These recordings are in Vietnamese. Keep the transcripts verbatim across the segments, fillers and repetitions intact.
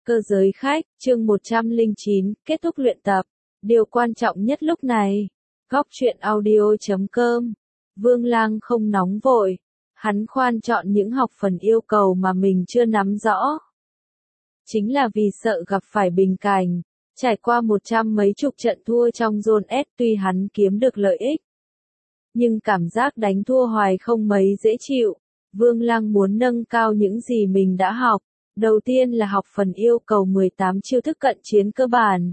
Cơ giới khách, chương một trăm lẻ chín, kết thúc luyện tập. Điều quan trọng nhất lúc này. Góc truyện audio chấm com. Vương Lang không nóng vội. Hắn khoan chọn những học phần yêu cầu mà mình chưa nắm rõ. Chính là vì sợ gặp phải bình cảnh. Trải qua một trăm mấy chục trận thua trong Zone S tuy hắn kiếm được lợi ích. Nhưng cảm giác đánh thua hoài không mấy dễ chịu. Vương Lang muốn nâng cao những gì mình đã học. Đầu tiên là học phần yêu cầu mười tám chiêu thức cận chiến cơ bản.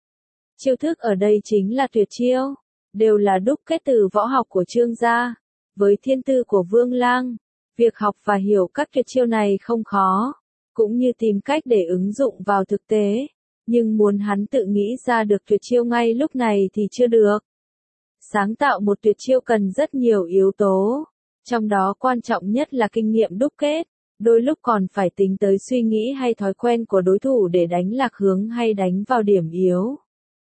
Chiêu thức ở đây chính là tuyệt chiêu, đều là đúc kết từ võ học của Trương gia. Với thiên tư của Vương Lang, việc học và hiểu các tuyệt chiêu này không khó, cũng như tìm cách để ứng dụng vào thực tế. Nhưng muốn hắn tự nghĩ ra được tuyệt chiêu ngay lúc này thì chưa được. Sáng tạo một tuyệt chiêu cần rất nhiều yếu tố, trong đó quan trọng nhất là kinh nghiệm đúc kết. Đôi lúc còn phải tính tới suy nghĩ hay thói quen của đối thủ để đánh lạc hướng hay đánh vào điểm yếu.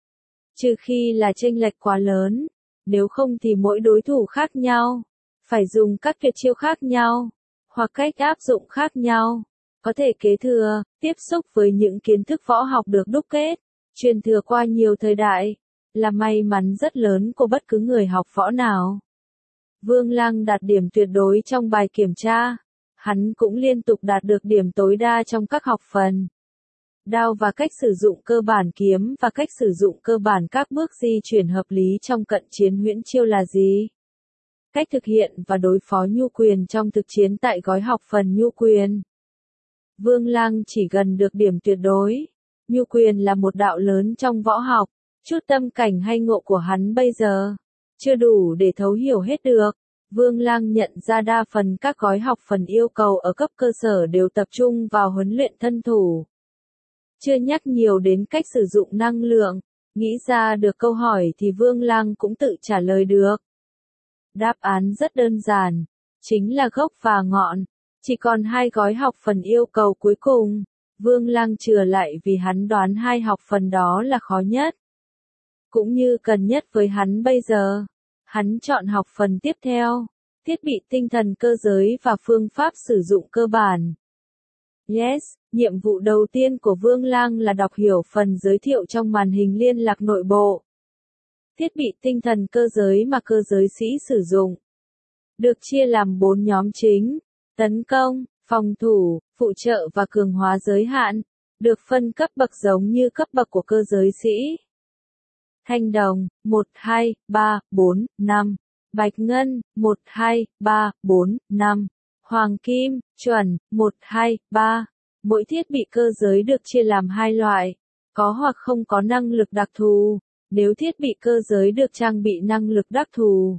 Trừ khi là chênh lệch quá lớn, nếu không thì mỗi đối thủ khác nhau, phải dùng các tuyệt chiêu khác nhau, hoặc cách áp dụng khác nhau, có thể kế thừa, tiếp xúc với những kiến thức võ học được đúc kết, truyền thừa qua nhiều thời đại, là may mắn rất lớn của bất cứ người học võ nào. Vương Lang đạt điểm tuyệt đối trong bài kiểm tra. Hắn cũng liên tục đạt được điểm tối đa trong các học phần. Đao và cách sử dụng cơ bản kiếm và cách sử dụng cơ bản các bước di chuyển hợp lý trong cận chiến huyễn chiêu là gì? Cách thực hiện và đối phó nhu quyền trong thực chiến tại gói học phần nhu quyền. Vương Lang chỉ gần được điểm tuyệt đối. Nhu quyền là một đạo lớn trong võ học. Chút tâm cảnh hay ngộ của hắn bây giờ chưa đủ để thấu hiểu hết được. Vương Lang nhận ra đa phần các gói học phần yêu cầu ở cấp cơ sở đều tập trung vào huấn luyện thân thủ. Chưa nhắc nhiều đến cách sử dụng năng lượng, nghĩ ra được câu hỏi thì Vương Lang cũng tự trả lời được. Đáp án rất đơn giản, chính là gốc và ngọn, chỉ còn hai gói học phần yêu cầu cuối cùng. Vương Lang chừa lại vì hắn đoán hai học phần đó là khó nhất, cũng như cần nhất với hắn bây giờ. Hắn chọn học phần tiếp theo, thiết bị tinh thần cơ giới và phương pháp sử dụng cơ bản. Yes, nhiệm vụ đầu tiên của Vương Lang là đọc hiểu phần giới thiệu trong màn hình liên lạc nội bộ. Thiết bị tinh thần cơ giới mà cơ giới sĩ sử dụng được chia làm bốn nhóm chính: tấn công, phòng thủ, phụ trợ và cường hóa giới hạn, được phân cấp bậc giống như cấp bậc của cơ giới sĩ. Thanh đồng, một, hai, ba, bốn, năm. Bạch ngân, một, hai, ba, bốn, năm. Hoàng kim, chuẩn, một, hai, ba. Mỗi thiết bị cơ giới được chia làm hai loại, có hoặc không có năng lực đặc thù. Nếu thiết bị cơ giới được trang bị năng lực đặc thù,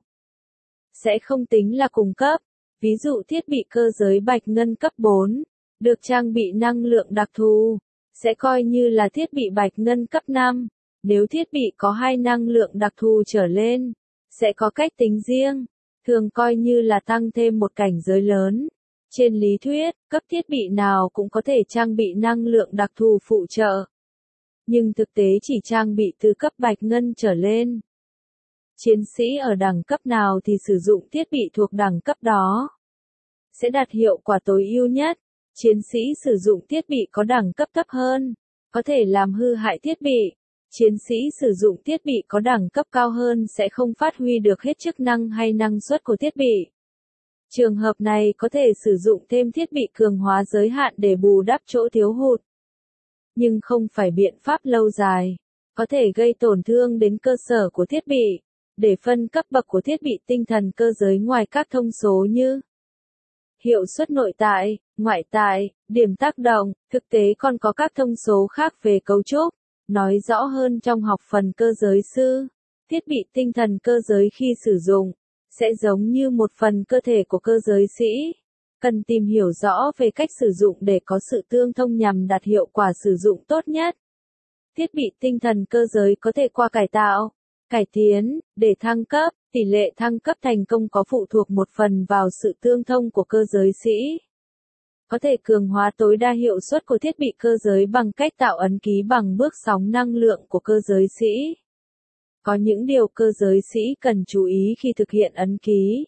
sẽ không tính là cùng cấp. Ví dụ thiết bị cơ giới bạch ngân cấp bốn, được trang bị năng lượng đặc thù, sẽ coi như là thiết bị bạch ngân cấp năm. Nếu thiết bị có hai năng lượng đặc thù trở lên, sẽ có cách tính riêng, thường coi như là tăng thêm một cảnh giới lớn. Trên lý thuyết, cấp thiết bị nào cũng có thể trang bị năng lượng đặc thù phụ trợ, nhưng thực tế chỉ trang bị từ cấp bạch ngân trở lên. Chiến sĩ ở đẳng cấp nào thì sử dụng thiết bị thuộc đẳng cấp đó sẽ đạt hiệu quả tối ưu nhất. Chiến sĩ sử dụng thiết bị có đẳng cấp thấp hơn, có thể làm hư hại thiết bị. Chiến sĩ sử dụng thiết bị có đẳng cấp cao hơn sẽ không phát huy được hết chức năng hay năng suất của thiết bị. Trường hợp này có thể sử dụng thêm thiết bị cường hóa giới hạn để bù đắp chỗ thiếu hụt. Nhưng không phải biện pháp lâu dài, có thể gây tổn thương đến cơ sở của thiết bị. Để phân cấp bậc của thiết bị tinh thần cơ giới ngoài các thông số như hiệu suất nội tại, ngoại tại, điểm tác động, thực tế còn có các thông số khác về cấu trúc. Nói rõ hơn trong học phần cơ giới sư, thiết bị tinh thần cơ giới khi sử dụng, sẽ giống như một phần cơ thể của cơ giới sĩ. Cần tìm hiểu rõ về cách sử dụng để có sự tương thông nhằm đạt hiệu quả sử dụng tốt nhất. Thiết bị tinh thần cơ giới có thể qua cải tạo, cải tiến, để thăng cấp. Tỷ lệ thăng cấp thành công có phụ thuộc một phần vào sự tương thông của cơ giới sĩ. Có thể cường hóa tối đa hiệu suất của thiết bị cơ giới bằng cách tạo ấn ký bằng bước sóng năng lượng của cơ giới sĩ. Có những điều cơ giới sĩ cần chú ý khi thực hiện ấn ký.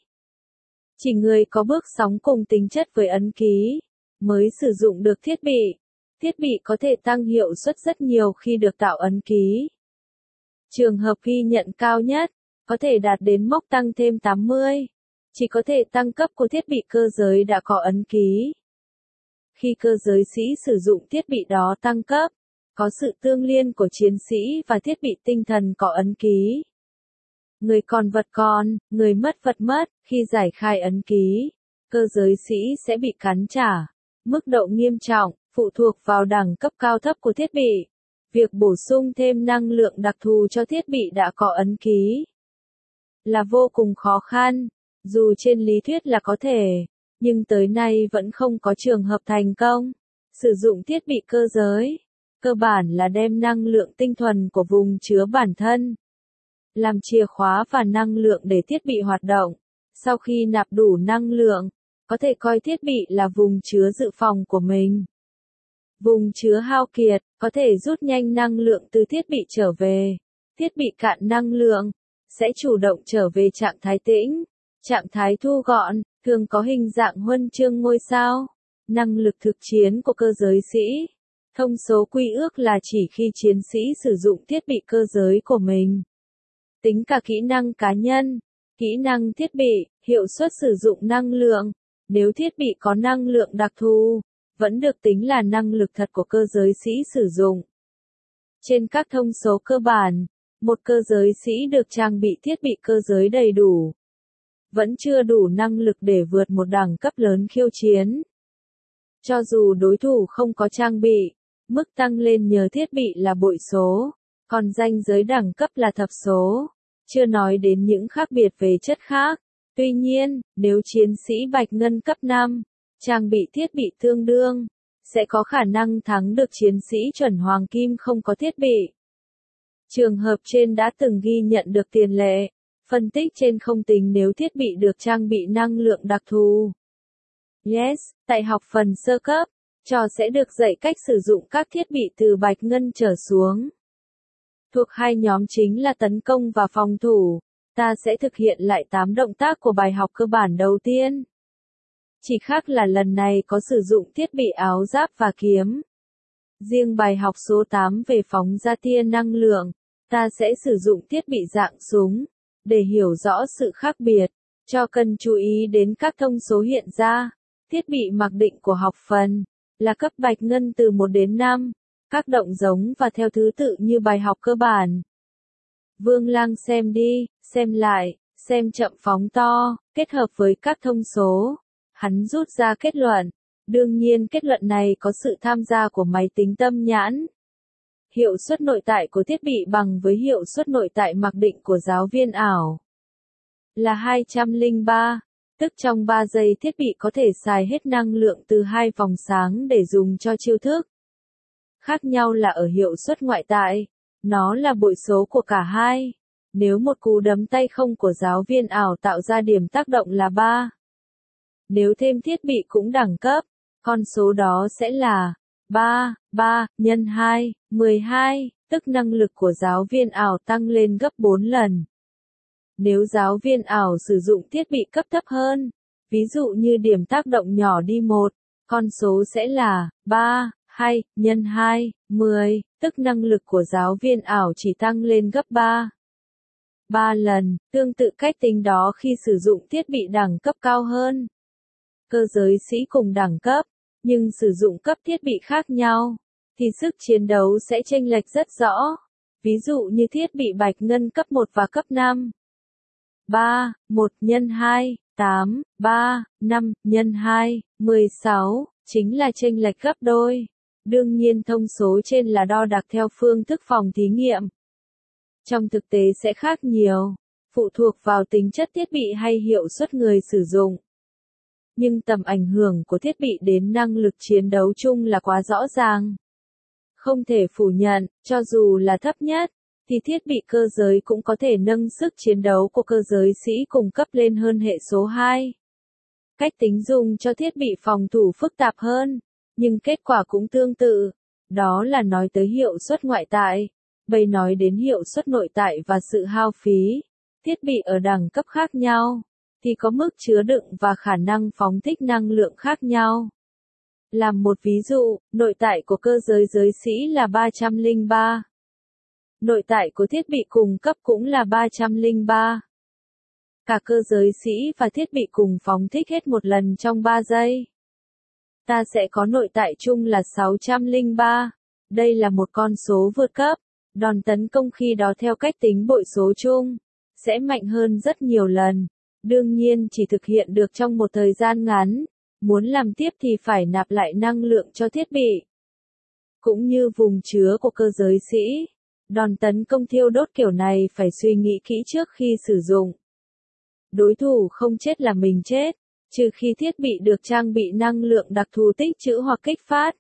Chỉ người có bước sóng cùng tính chất với ấn ký mới sử dụng được thiết bị. Thiết bị có thể tăng hiệu suất rất nhiều khi được tạo ấn ký. Trường hợp ghi nhận cao nhất, có thể đạt đến mốc tăng thêm tám mươi. Chỉ có thể tăng cấp của thiết bị cơ giới đã có ấn ký. Khi cơ giới sĩ sử dụng thiết bị đó tăng cấp, có sự tương liên của chiến sĩ và thiết bị tinh thần có ấn ký. Người còn vật còn, người mất vật mất, khi giải khai ấn ký, cơ giới sĩ sẽ bị cắn trả. Mức độ nghiêm trọng, phụ thuộc vào đẳng cấp cao thấp của thiết bị. Việc bổ sung thêm năng lượng đặc thù cho thiết bị đã có ấn ký là vô cùng khó khăn, dù trên lý thuyết là có thể, nhưng tới nay vẫn không có trường hợp thành công. Sử dụng thiết bị cơ giới, cơ bản là đem năng lượng tinh thuần của vùng chứa bản thân làm chìa khóa và năng lượng để thiết bị hoạt động. Sau khi nạp đủ năng lượng, có thể coi thiết bị là vùng chứa dự phòng của mình. Vùng chứa hao kiệt, có thể rút nhanh năng lượng từ thiết bị trở về. Thiết bị cạn năng lượng, sẽ chủ động trở về trạng thái tĩnh. Trạng thái thu gọn, thường có hình dạng huân chương ngôi sao. Năng lực thực chiến của cơ giới sĩ. Thông số quy ước là chỉ khi chiến sĩ sử dụng thiết bị cơ giới của mình. Tính cả kỹ năng cá nhân, kỹ năng thiết bị, hiệu suất sử dụng năng lượng. Nếu thiết bị có năng lượng đặc thù, vẫn được tính là năng lực thật của cơ giới sĩ sử dụng. Trên các thông số cơ bản, một cơ giới sĩ được trang bị thiết bị cơ giới đầy đủ, vẫn chưa đủ năng lực để vượt một đẳng cấp lớn khiêu chiến. Cho dù đối thủ không có trang bị, mức tăng lên nhờ thiết bị là bội số, còn ranh giới đẳng cấp là thập số, chưa nói đến những khác biệt về chất khác. Tuy nhiên, nếu chiến sĩ bạch ngân cấp năm, trang bị thiết bị tương đương, sẽ có khả năng thắng được chiến sĩ chuẩn hoàng kim không có thiết bị. Trường hợp trên đã từng ghi nhận được tiền lệ, phân tích trên không tính nếu thiết bị được trang bị năng lượng đặc thù. Yes, tại học phần sơ cấp, trò sẽ được dạy cách sử dụng các thiết bị từ bạch ngân trở xuống. Thuộc hai nhóm chính là tấn công và phòng thủ, ta sẽ thực hiện lại tám động tác của bài học cơ bản đầu tiên. Chỉ khác là lần này có sử dụng thiết bị áo giáp và kiếm. Riêng bài học số tám về phóng ra tia năng lượng, ta sẽ sử dụng thiết bị dạng súng. Để hiểu rõ sự khác biệt, cho cần chú ý đến các thông số hiện ra. Thiết bị mặc định của học phần là cấp bạch ngân từ một đến năm, các động giống và theo thứ tự như bài học cơ bản. Vương Lang xem đi, xem lại, xem chậm phóng to, kết hợp với các thông số. Hắn rút ra kết luận. Đương nhiên kết luận này có sự tham gia của máy tính tâm nhãn. Hiệu suất nội tại của thiết bị bằng với hiệu suất nội tại mặc định của giáo viên ảo là hai trăm lẻ ba, tức trong ba giây thiết bị có thể xài hết năng lượng từ hai vòng sáng để dùng cho chiêu thức. Khác nhau là ở hiệu suất ngoại tại, nó là bội số của cả hai. Nếu một cú đấm tay không của giáo viên ảo tạo ra điểm tác động là ba. Nếu thêm thiết bị cũng đẳng cấp, con số đó sẽ là ba, ba, nhân hai, mười hai, tức năng lực của giáo viên ảo tăng lên gấp bốn lần. Nếu giáo viên ảo sử dụng thiết bị cấp thấp hơn, ví dụ như điểm tác động nhỏ đi một, con số sẽ là ba, hai, nhân hai, mười, tức năng lực của giáo viên ảo chỉ tăng lên gấp ba. ba lần, tương tự cách tính đó khi sử dụng thiết bị đẳng cấp cao hơn. Cơ giới sĩ cùng đẳng cấp, nhưng sử dụng cấp thiết bị khác nhau, thì sức chiến đấu sẽ chênh lệch rất rõ. Ví dụ như thiết bị bạch ngân cấp một và cấp năm. ba, một nhân hai, tám, ba, năm nhân hai, mười sáu, chính là chênh lệch gấp đôi. Đương nhiên thông số trên là đo đạc theo phương thức phòng thí nghiệm. Trong thực tế sẽ khác nhiều, phụ thuộc vào tính chất thiết bị hay hiệu suất người sử dụng. Nhưng tầm ảnh hưởng của thiết bị đến năng lực chiến đấu chung là quá rõ ràng. Không thể phủ nhận, cho dù là thấp nhất, thì thiết bị cơ giới cũng có thể nâng sức chiến đấu của cơ giới sĩ cùng cấp lên hơn hệ số hai. Cách tính dùng cho thiết bị phòng thủ phức tạp hơn, nhưng kết quả cũng tương tự. Đó là nói tới hiệu suất ngoại tại, bây nói đến hiệu suất nội tại và sự hao phí. Thiết bị ở đẳng cấp khác nhau, thì có mức chứa đựng và khả năng phóng thích năng lượng khác nhau. Làm một ví dụ, nội tại của cơ giới giới sĩ là ba trăm lẻ ba. Nội tại của thiết bị cung cấp cũng là ba trăm lẻ ba. Cả cơ giới sĩ và thiết bị cùng phóng thích hết một lần trong ba giây. Ta sẽ có nội tại chung là sáu trăm lẻ ba. Đây là một con số vượt cấp. Đòn tấn công khi đó theo cách tính bội số chung sẽ mạnh hơn rất nhiều lần. Đương nhiên chỉ thực hiện được trong một thời gian ngắn. Muốn làm tiếp thì phải nạp lại năng lượng cho thiết bị. Cũng như vùng chứa của cơ giới sĩ, đòn tấn công thiêu đốt kiểu này phải suy nghĩ kỹ trước khi sử dụng. Đối thủ không chết là mình chết, trừ khi thiết bị được trang bị năng lượng đặc thù tích trữ hoặc kích phát.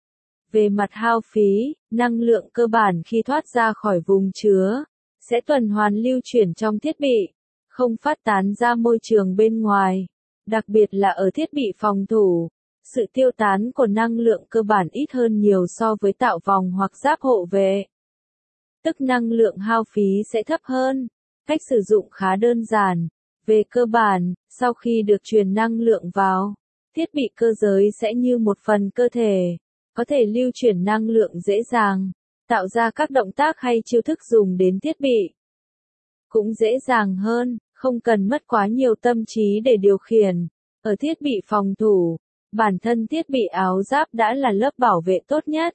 Về mặt hao phí, năng lượng cơ bản khi thoát ra khỏi vùng chứa, sẽ tuần hoàn lưu chuyển trong thiết bị, không phát tán ra môi trường bên ngoài. Đặc biệt là ở thiết bị phòng thủ, sự tiêu tán của năng lượng cơ bản ít hơn nhiều so với tạo vòng hoặc giáp hộ vệ. Tức năng lượng hao phí sẽ thấp hơn. Cách sử dụng khá đơn giản. Về cơ bản, sau khi được truyền năng lượng vào, thiết bị cơ giới sẽ như một phần cơ thể, có thể lưu chuyển năng lượng dễ dàng, tạo ra các động tác hay chiêu thức dùng đến thiết bị. Cũng dễ dàng hơn, không cần mất quá nhiều tâm trí để điều khiển. Ở thiết bị phòng thủ, bản thân thiết bị áo giáp đã là lớp bảo vệ tốt nhất.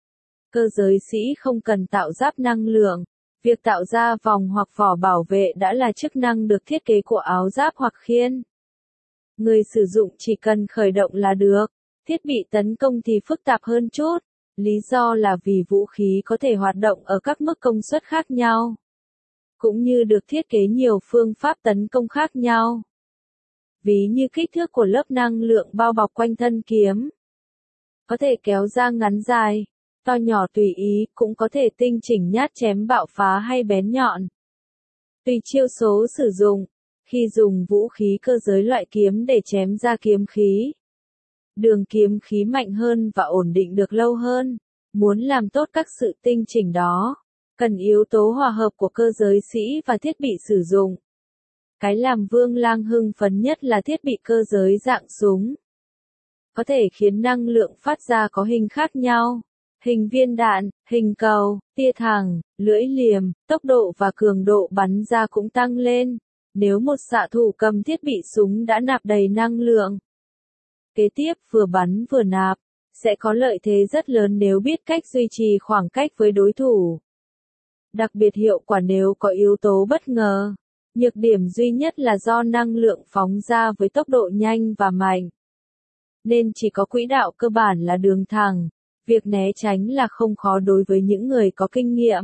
Cơ giới sĩ không cần tạo giáp năng lượng. Việc tạo ra vòng hoặc vỏ bảo vệ đã là chức năng được thiết kế của áo giáp hoặc khiên. Người sử dụng chỉ cần khởi động là được. Thiết bị tấn công thì phức tạp hơn chút. Lý do là vì vũ khí có thể hoạt động ở các mức công suất khác nhau, cũng như được thiết kế nhiều phương pháp tấn công khác nhau. Ví như kích thước của lớp năng lượng bao bọc quanh thân kiếm. Có thể kéo ra ngắn dài, to nhỏ tùy ý, cũng có thể tinh chỉnh nhát chém bạo phá hay bén nhọn. Tùy chiêu số sử dụng, khi dùng vũ khí cơ giới loại kiếm để chém ra kiếm khí, đường kiếm khí mạnh hơn và ổn định được lâu hơn. Muốn làm tốt các sự tinh chỉnh đó, cần yếu tố hòa hợp của cơ giới sĩ và thiết bị sử dụng. Cái làm Vương Lang hưng phấn nhất là thiết bị cơ giới dạng súng. Có thể khiến năng lượng phát ra có hình khác nhau. Hình viên đạn, hình cầu, tia thẳng, lưỡi liềm, tốc độ và cường độ bắn ra cũng tăng lên. Nếu một xạ thủ cầm thiết bị súng đã nạp đầy năng lượng, kế tiếp vừa bắn vừa nạp, sẽ có lợi thế rất lớn nếu biết cách duy trì khoảng cách với đối thủ. Đặc biệt hiệu quả nếu có yếu tố bất ngờ. Nhược điểm duy nhất là do năng lượng phóng ra với tốc độ nhanh và mạnh, nên chỉ có quỹ đạo cơ bản là đường thẳng. Việc né tránh là không khó đối với những người có kinh nghiệm.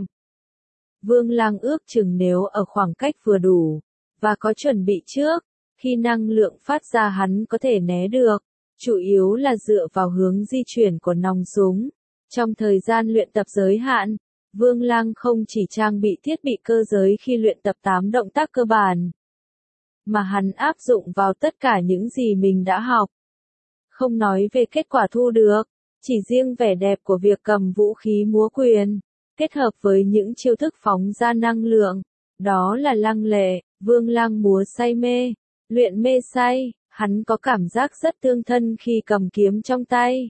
Vương Lang ước chừng nếu ở khoảng cách vừa đủ, và có chuẩn bị trước, khi năng lượng phát ra hắn có thể né được, chủ yếu là dựa vào hướng di chuyển của nòng súng. Trong thời gian luyện tập giới hạn, Vương Lang không chỉ trang bị thiết bị cơ giới khi luyện tập tám động tác cơ bản, mà hắn áp dụng vào tất cả những gì mình đã học. Không nói về kết quả thu được, chỉ riêng vẻ đẹp của việc cầm vũ khí múa quyền, kết hợp với những chiêu thức phóng ra năng lượng, đó là lăng lệ. Vương Lang múa say mê, luyện mê say, hắn có cảm giác rất tương thân khi cầm kiếm trong tay.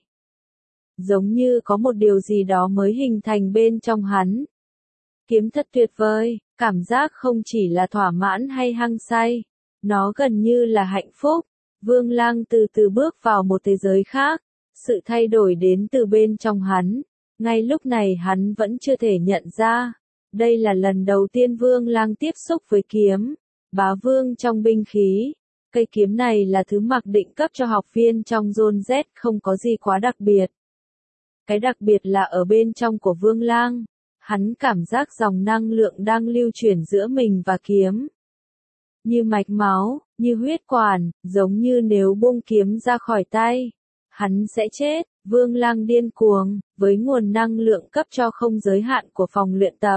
Giống như có một điều gì đó mới hình thành bên trong hắn. Kiếm thật tuyệt vời, cảm giác không chỉ là thỏa mãn hay hăng say, nó gần như là hạnh phúc. Vương Lang từ từ bước vào một thế giới khác, sự thay đổi đến từ bên trong hắn. Ngay lúc này hắn vẫn chưa thể nhận ra. Đây là lần đầu tiên Vương Lang tiếp xúc với kiếm, bá vương trong binh khí. Cây kiếm này là thứ mặc định cấp cho học viên trong Zone Z, không có gì quá đặc biệt. Cái đặc biệt là ở bên trong của Vương Lang, hắn cảm giác dòng năng lượng đang lưu chuyển giữa mình và kiếm. Như mạch máu, như huyết quản, giống như nếu buông kiếm ra khỏi tay, hắn sẽ chết. Vương Lang điên cuồng, với nguồn năng lượng cấp cho không giới hạn của phòng luyện tập.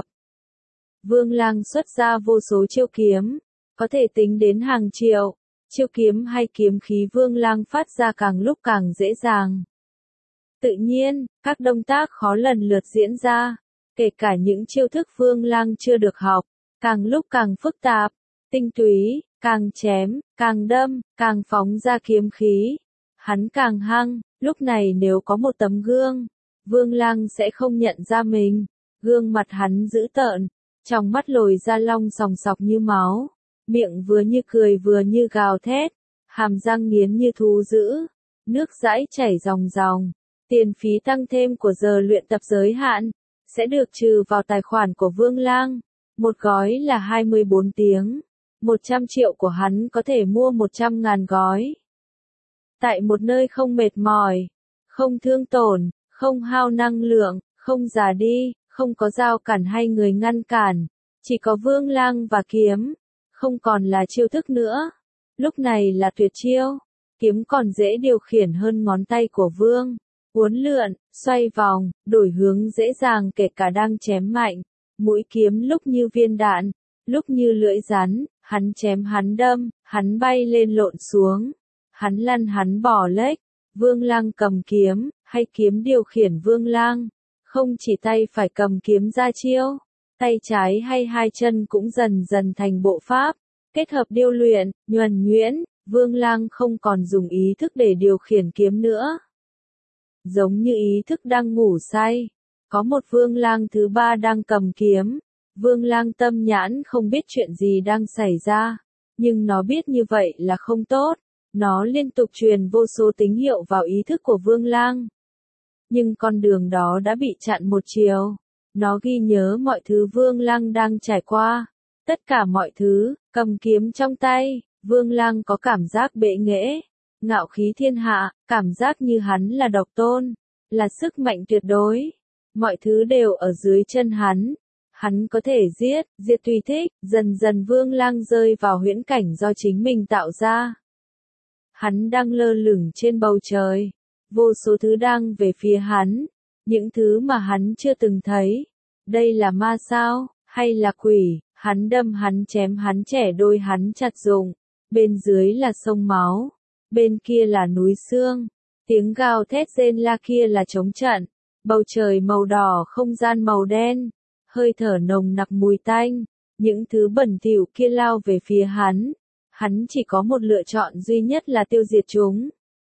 Vương Lang xuất ra vô số chiêu kiếm, có thể tính đến hàng triệu. Chiêu kiếm hay kiếm khí Vương Lang phát ra càng lúc càng dễ dàng. Tự nhiên, các động tác khó lần lượt diễn ra, kể cả những chiêu thức Vương Lang chưa được học, càng lúc càng phức tạp, tinh túy, càng chém, càng đâm, càng phóng ra kiếm khí. Hắn càng hăng, lúc này nếu có một tấm gương, Vương Lăng sẽ không nhận ra mình. Gương mặt hắn dữ tợn, trong mắt lồi ra long sòng sọc như máu, miệng vừa như cười vừa như gào thét, hàm răng nghiến như thú dữ, nước dãi chảy ròng ròng. Tiền phí tăng thêm của giờ luyện tập giới hạn sẽ được trừ vào tài khoản của Vương Lang. Một gói là hai mươi bốn tiếng, một trăm triệu của hắn có thể mua một trăm ngàn gói. Tại một nơi không mệt mỏi, không thương tổn, không hao năng lượng, không già đi, không có rào cản hay người ngăn cản, chỉ có Vương Lang và kiếm, không còn là chiêu thức nữa. Lúc này là tuyệt chiêu, kiếm còn dễ điều khiển hơn ngón tay của Vương. Uốn lượn, xoay vòng, đổi hướng dễ dàng kể cả đang chém mạnh. Mũi kiếm lúc như viên đạn, lúc như lưỡi rắn, hắn chém hắn đâm, hắn bay lên lộn xuống, hắn lăn hắn bò lếch. Vương Lang cầm kiếm, hay kiếm điều khiển Vương Lang. Không chỉ tay phải cầm kiếm ra chiêu, tay trái hay hai chân cũng dần dần thành bộ pháp, kết hợp điêu luyện, nhuần nhuyễn. Vương Lang không còn dùng ý thức để điều khiển kiếm nữa. Giống như ý thức đang ngủ say, có một Vương Lang thứ ba đang cầm kiếm. Vương Lang tâm nhãn không biết chuyện gì đang xảy ra, nhưng nó biết như vậy là không tốt. Nó liên tục truyền vô số tín hiệu vào ý thức của Vương Lang. Nhưng con đường đó đã bị chặn một chiều. Nó ghi nhớ mọi thứ Vương Lang đang trải qua. Tất cả mọi thứ, cầm kiếm trong tay, Vương Lang có cảm giác bệ nghệ, ngạo khí thiên hạ, cảm giác như hắn là độc tôn, là sức mạnh tuyệt đối. Mọi thứ đều ở dưới chân hắn. Hắn có thể giết, diệt tùy thích. Dần dần Vương Lang rơi vào huyễn cảnh do chính mình tạo ra. Hắn đang lơ lửng trên bầu trời. Vô số thứ đang về phía hắn. Những thứ mà hắn chưa từng thấy. Đây là ma sao, hay là quỷ? Hắn đâm hắn chém hắn chẻ đôi hắn chặt rụng. Bên dưới là sông máu. Bên kia là núi xương. Tiếng gào thét rên la kia là trống trận. Bầu trời màu đỏ, không gian màu đen. Hơi thở nồng nặc mùi tanh. Những thứ bẩn thỉu kia lao về phía hắn. Hắn chỉ có một lựa chọn duy nhất là tiêu diệt chúng.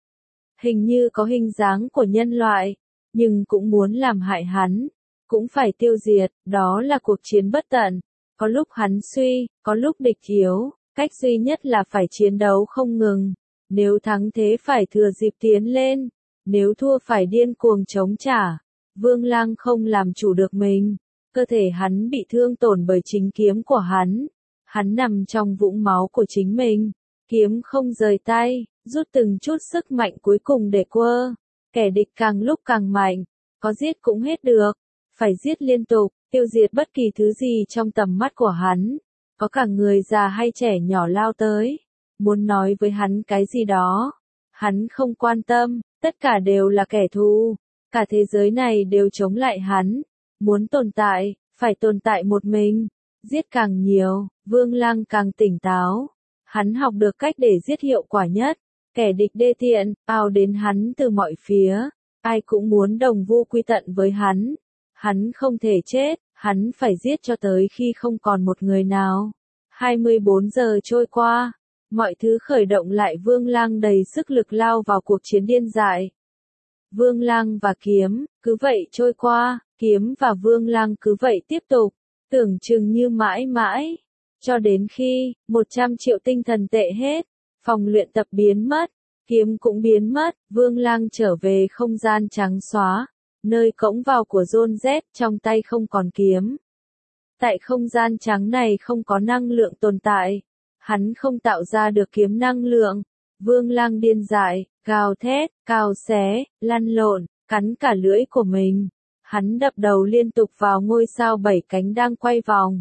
Hình như có hình dáng của nhân loại, nhưng cũng muốn làm hại hắn, cũng phải tiêu diệt. Đó là cuộc chiến bất tận. Có lúc hắn suy, có lúc địch yếu, cách duy nhất là phải chiến đấu không ngừng. Nếu thắng thế phải thừa dịp tiến lên, nếu thua phải điên cuồng chống trả. Vương Lang không làm chủ được mình, cơ thể hắn bị thương tổn bởi chính kiếm của hắn. Hắn nằm trong vũng máu của chính mình, kiếm không rời tay, rút từng chút sức mạnh cuối cùng để quơ. Kẻ địch càng lúc càng mạnh, có giết cũng hết được, phải giết liên tục, tiêu diệt bất kỳ thứ gì trong tầm mắt của hắn. Có cả người già hay trẻ nhỏ lao tới, muốn nói với hắn cái gì đó. Hắn không quan tâm, tất cả đều là kẻ thù, cả thế giới này đều chống lại hắn. Muốn tồn tại, phải tồn tại một mình. Giết càng nhiều, Vương Lang càng tỉnh táo. Hắn học được cách để giết hiệu quả nhất. Kẻ địch đê tiện, ào đến hắn từ mọi phía. Ai cũng muốn đồng vu quy tận với hắn. Hắn không thể chết, hắn phải giết cho tới khi không còn một người nào. hai mươi bốn giờ trôi qua, mọi thứ khởi động lại. Vương Lang đầy sức lực lao vào cuộc chiến điên dại. Vương Lang và kiếm, cứ vậy trôi qua, kiếm và Vương Lang cứ vậy tiếp tục, tưởng chừng như mãi mãi, cho đến khi, một trăm triệu tinh thần tệ hết, phòng luyện tập biến mất, kiếm cũng biến mất, Vương Lang trở về không gian trắng xóa, nơi cổng vào của John Z, trong tay không còn kiếm. Tại không gian trắng này không có năng lượng tồn tại, hắn không tạo ra được kiếm năng lượng. Vương Lang điên dại, gào thét, cào xé, lăn lộn, cắn cả lưỡi của mình. Hắn đập đầu liên tục vào ngôi sao bảy cánh đang quay vòng.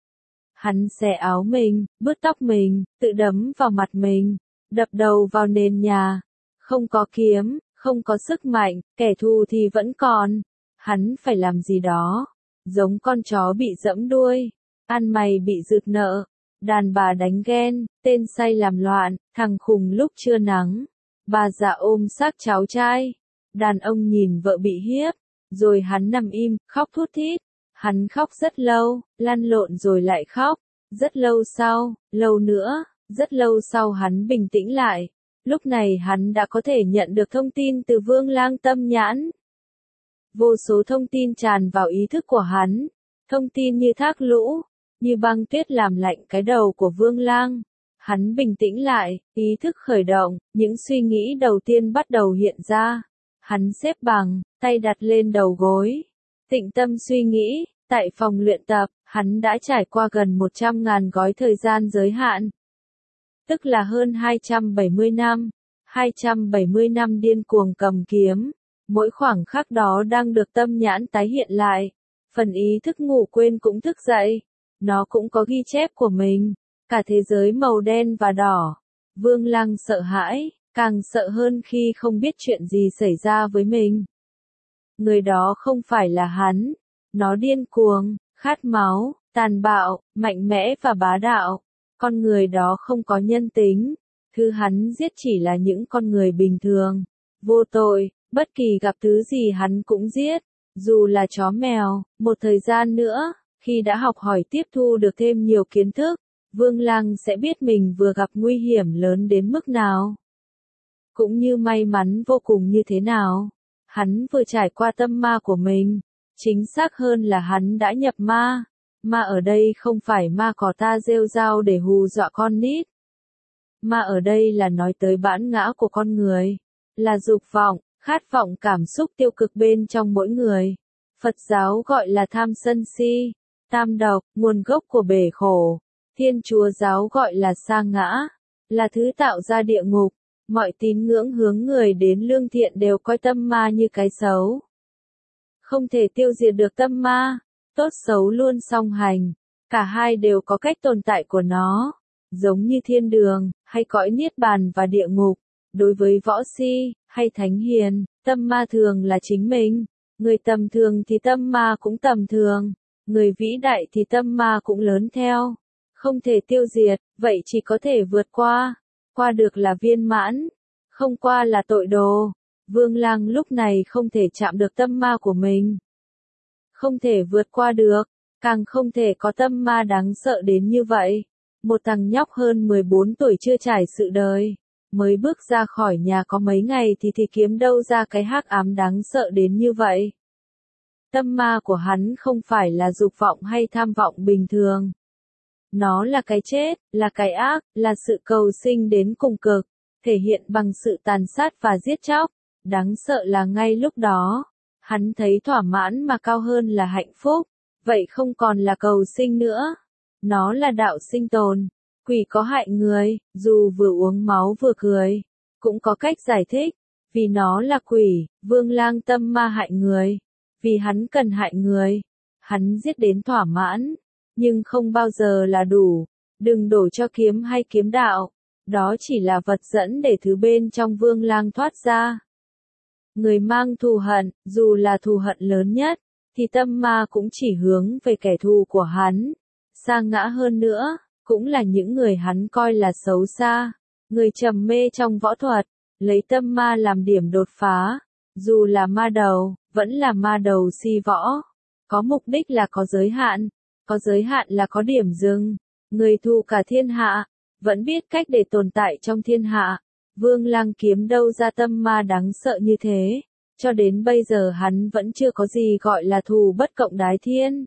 Hắn xẻ áo mình, bứt tóc mình, tự đấm vào mặt mình, đập đầu vào nền nhà. Không có kiếm, không có sức mạnh, kẻ thù thì vẫn còn. Hắn phải làm gì đó, giống con chó bị dẫm đuôi, ăn mày bị rượt nợ, đàn bà đánh ghen, tên say làm loạn, thằng khùng lúc trưa nắng, bà già ôm xác cháu trai, đàn ông nhìn vợ bị hiếp, rồi hắn nằm im, khóc thút thít. Hắn khóc rất lâu, lăn lộn rồi lại khóc, rất lâu sau, lâu nữa, rất lâu sau hắn bình tĩnh lại, Lúc này hắn đã có thể nhận được thông tin từ Vương Lang tâm nhãn. Vô số thông tin tràn vào ý thức của hắn, thông tin như thác lũ, như băng tuyết làm lạnh cái đầu của Vương Lang. Hắn bình tĩnh lại, ý thức khởi động, những suy nghĩ đầu tiên bắt đầu hiện ra. Hắn xếp bằng, tay đặt lên đầu gối, tĩnh tâm suy nghĩ. Tại phòng luyện tập, hắn đã trải qua gần một trăm ngàn gói thời gian giới hạn. Tức là hơn hai trăm bảy mươi năm. hai trăm bảy mươi năm điên cuồng cầm kiếm. Mỗi khoảng khắc đó đang được tâm nhãn tái hiện lại. Phần ý thức ngủ quên cũng thức dậy. Nó cũng có ghi chép của mình. Cả thế giới màu đen và đỏ. Vương Lang sợ hãi, càng sợ hơn khi không biết chuyện gì xảy ra với mình. Người đó không phải là hắn. Nó điên cuồng, khát máu, tàn bạo, mạnh mẽ và bá đạo. Con người đó không có nhân tính. Thứ hắn giết chỉ là những con người bình thường, vô tội, bất kỳ gặp thứ gì hắn cũng giết, dù là chó mèo. Một thời gian nữa, khi đã học hỏi tiếp thu được thêm nhiều kiến thức, Vương Lang sẽ biết mình vừa gặp nguy hiểm lớn đến mức nào. Cũng như may mắn vô cùng như thế nào. Hắn vừa trải qua tâm ma của mình. Chính xác hơn là hắn đã nhập ma. Ma ở đây không phải ma cỏ ta rêu rao để hù dọa con nít. Ma ở đây là nói tới bản ngã của con người. Là dục vọng, khát vọng cảm xúc tiêu cực bên trong mỗi người. Phật giáo gọi là tham sân si, tam độc, nguồn gốc của bể khổ. Thiên Chúa giáo gọi là sa ngã, là thứ tạo ra địa ngục. Mọi tín ngưỡng hướng người đến lương thiện đều coi tâm ma như cái xấu. Không thể tiêu diệt được tâm ma, tốt xấu luôn song hành. Cả hai đều có cách tồn tại của nó. Giống như thiên đường, hay cõi niết bàn và địa ngục. Đối với võ si, hay thánh hiền, tâm ma thường là chính mình. Người tầm thường thì tâm ma cũng tầm thường. Người vĩ đại thì tâm ma cũng lớn theo. Không thể tiêu diệt, vậy chỉ có thể vượt qua. Qua được là viên mãn, không qua là tội đồ. Vương Lang lúc này không thể chạm được tâm ma của mình. Không thể vượt qua được, càng không thể có tâm ma đáng sợ đến như vậy. Một thằng nhóc hơn mười bốn tuổi chưa trải sự đời, mới bước ra khỏi nhà có mấy ngày thì thì kiếm đâu ra cái hắc ám đáng sợ đến như vậy. Tâm ma của hắn không phải là dục vọng hay tham vọng bình thường. Nó là cái chết, là cái ác, là sự cầu sinh đến cùng cực, thể hiện bằng sự tàn sát và giết chóc. Đáng sợ là ngay lúc đó, hắn thấy thỏa mãn mà cao hơn là hạnh phúc, vậy không còn là cầu sinh nữa. Nó là đạo sinh tồn. Quỷ có hại người, dù vừa uống máu vừa cười, cũng có cách giải thích, vì nó là quỷ. Vương Lang tâm ma hại người, vì hắn cần hại người. Hắn giết đến thỏa mãn, nhưng không bao giờ là đủ. Đừng đổ cho kiếm hay kiếm đạo, đó chỉ là vật dẫn để thứ bên trong Vương Lang thoát ra. Người mang thù hận, dù là thù hận lớn nhất, thì tâm ma cũng chỉ hướng về kẻ thù của hắn. Sa ngã hơn nữa, cũng là những người hắn coi là xấu xa. Người trầm mê trong võ thuật, lấy tâm ma làm điểm đột phá. Dù là ma đầu, vẫn là ma đầu si võ. Có mục đích là có giới hạn, có giới hạn là có điểm dừng. Người thù cả thiên hạ, vẫn biết cách để tồn tại trong thiên hạ. Vương Lang kiếm đâu ra tâm ma đáng sợ như thế. Cho đến bây giờ hắn vẫn chưa có gì gọi là thù bất cộng đái thiên.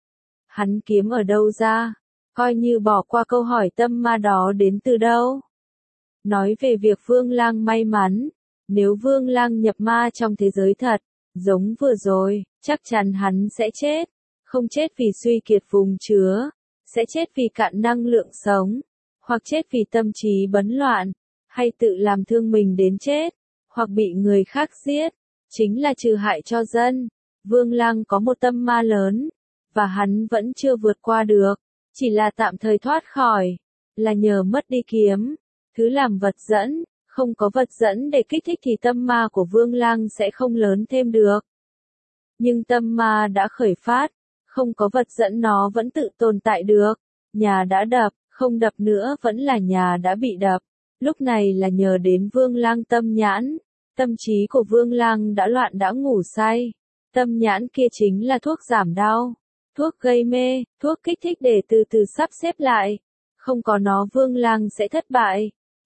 Hắn kiếm ở đâu ra? Coi như bỏ qua câu hỏi tâm ma đó đến từ đâu. Nói về việc Vương Lang may mắn, nếu Vương Lang nhập ma trong thế giới thật, giống vừa rồi, chắc chắn hắn sẽ chết. Không chết vì suy kiệt vùng chứa, sẽ chết vì cạn năng lượng sống, hoặc chết vì tâm trí bấn loạn, hay tự làm thương mình đến chết, hoặc bị người khác giết, chính là trừ hại cho dân. Vương Lang có một tâm ma lớn, và hắn vẫn chưa vượt qua được, chỉ là tạm thời thoát khỏi, là nhờ mất đi kiếm, thứ làm vật dẫn. Không có vật dẫn để kích thích thì tâm ma của Vương Lang sẽ không lớn thêm được. Nhưng tâm ma đã khởi phát, không có vật dẫn nó vẫn tự tồn tại được. Nhà đã đập, không đập nữa vẫn là nhà đã bị đập. Lúc này là nhờ đến Vương Lang tâm nhãn. Tâm trí của Vương Lang đã loạn đã ngủ say. Tâm nhãn kia chính là thuốc giảm đau, thuốc gây mê, thuốc kích thích để từ từ sắp xếp lại. Không có nó Vương Lang sẽ thất bại.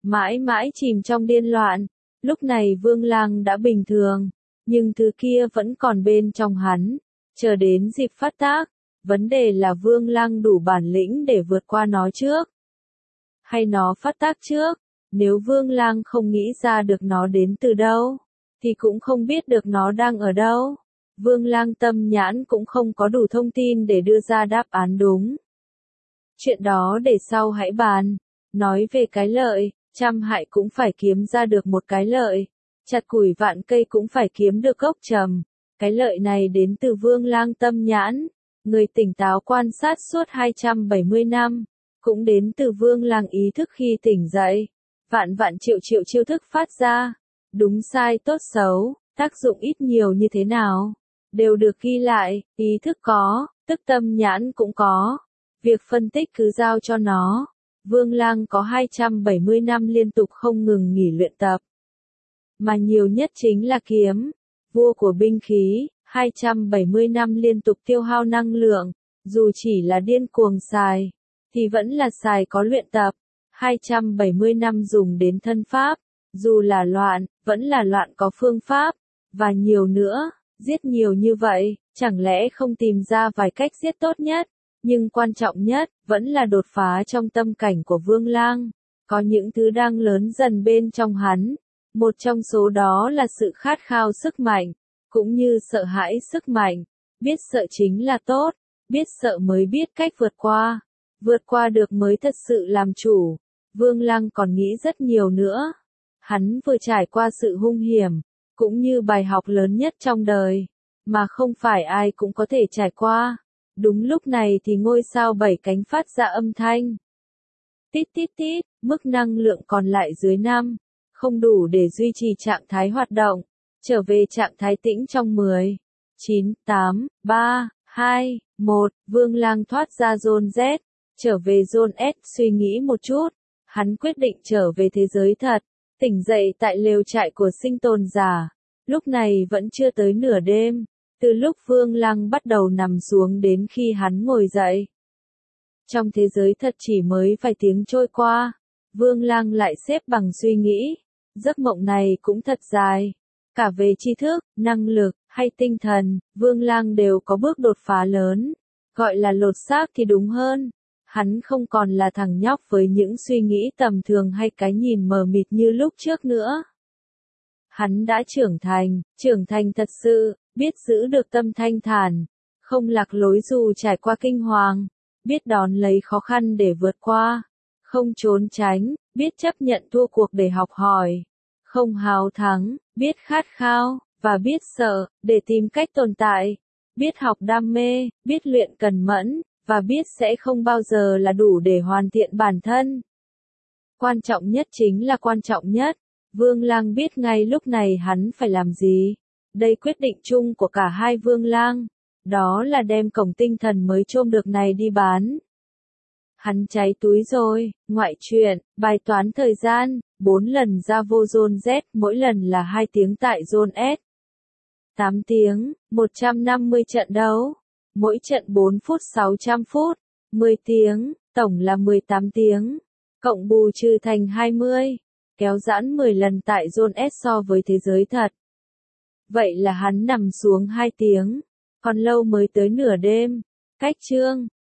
mãi mãi chìm trong điên loạn. Lúc này Vương Lang đã bình thường, nhưng thứ kia vẫn còn bên trong hắn, chờ đến dịp phát tác. Vấn đề là Vương Lang đủ bản lĩnh để vượt qua nó trước, hay nó phát tác trước. Nếu Vương Lang không nghĩ ra được nó đến từ đâu, thì cũng không biết được nó đang ở đâu. Vương Lang tâm nhãn cũng không có đủ thông tin để đưa ra đáp án đúng. Chuyện đó để sau hãy bàn. Nói về cái lợi, trăm hại cũng phải kiếm ra được một cái lợi. Chặt củi vạn cây cũng phải kiếm được gốc trầm. Cái lợi này đến từ Vương Lang tâm nhãn, người tỉnh táo quan sát suốt hai trăm bảy mươi năm. Cũng đến từ Vương Lang ý thức khi tỉnh dậy. Vạn vạn triệu triệu chiêu thức phát ra. Đúng sai tốt xấu, tác dụng ít nhiều như thế nào, đều được ghi lại. Ý thức có, tức tâm nhãn cũng có. Việc phân tích cứ giao cho nó. Vương Lang có hai trăm bảy mươi năm liên tục không ngừng nghỉ luyện tập. Mà nhiều nhất chính là kiếm, vua của binh khí, hai trăm bảy mươi năm liên tục tiêu hao năng lượng. Dù chỉ là điên cuồng xài, thì vẫn là xài có luyện tập. hai trăm bảy mươi năm dùng đến thân pháp, dù là loạn, vẫn là loạn có phương pháp. Và nhiều nữa, giết nhiều như vậy, chẳng lẽ không tìm ra vài cách giết tốt nhất? Nhưng quan trọng nhất, vẫn là đột phá trong tâm cảnh của Vương Lang. Có những thứ đang lớn dần bên trong hắn. Một trong số đó là sự khát khao sức mạnh, cũng như sợ hãi sức mạnh. Biết sợ chính là tốt, biết sợ mới biết cách vượt qua. Vượt qua được mới thật sự làm chủ. Vương Lang còn nghĩ rất nhiều nữa. Hắn vừa trải qua sự hung hiểm, cũng như bài học lớn nhất trong đời, mà không phải ai cũng có thể trải qua. Đúng lúc này thì ngôi sao bảy cánh phát ra âm thanh. Tít tít tít, mức năng lượng còn lại dưới năm, không đủ để duy trì trạng thái hoạt động. Trở về trạng thái tĩnh trong mười, chín, tám, ba, hai, một, Vương Lang thoát ra zone Z, trở về zone S. Suy nghĩ một chút, hắn quyết định trở về thế giới thật, tỉnh dậy tại lều trại của sinh tồn giả. Lúc này vẫn chưa tới nửa đêm, từ lúc Vương Lang bắt đầu nằm xuống đến khi hắn ngồi dậy. Trong thế giới thật chỉ mới vài tiếng trôi qua, Vương Lang lại xếp bằng suy nghĩ. Giấc mộng này cũng thật dài. Cả về tri thức, năng lực, hay tinh thần, Vương Lang đều có bước đột phá lớn. Gọi là lột xác thì đúng hơn. Hắn không còn là thằng nhóc với những suy nghĩ tầm thường hay cái nhìn mờ mịt như lúc trước nữa. Hắn đã trưởng thành, trưởng thành thật sự, biết giữ được tâm thanh thản, không lạc lối dù trải qua kinh hoàng, biết đón lấy khó khăn để vượt qua, không trốn tránh, biết chấp nhận thua cuộc để học hỏi, không háo thắng, biết khát khao, và biết sợ, để tìm cách tồn tại, biết học đam mê, biết luyện cần mẫn, và biết sẽ không bao giờ là đủ để hoàn thiện bản thân. Quan trọng nhất chính là quan trọng nhất. Vương Lang biết ngay lúc này hắn phải làm gì. Đây quyết định chung của cả hai Vương Lang. Đó là đem cổng tinh thần mới chôm được này đi bán. Hắn cháy túi rồi, ngoại truyện, bài toán thời gian, bốn lần ra vô zone Z, mỗi lần là hai tiếng tại zone S. tám tiếng, một trăm năm mươi trận đấu. Mỗi trận bốn phút sáu trăm phút, mười tiếng, tổng là mười tám tiếng. Cộng bù trừ thành hai mươi. Kéo giãn mười lần tại zone S so với thế giới thật. Vậy là hắn nằm xuống hai tiếng, còn lâu mới tới nửa đêm. Cách chương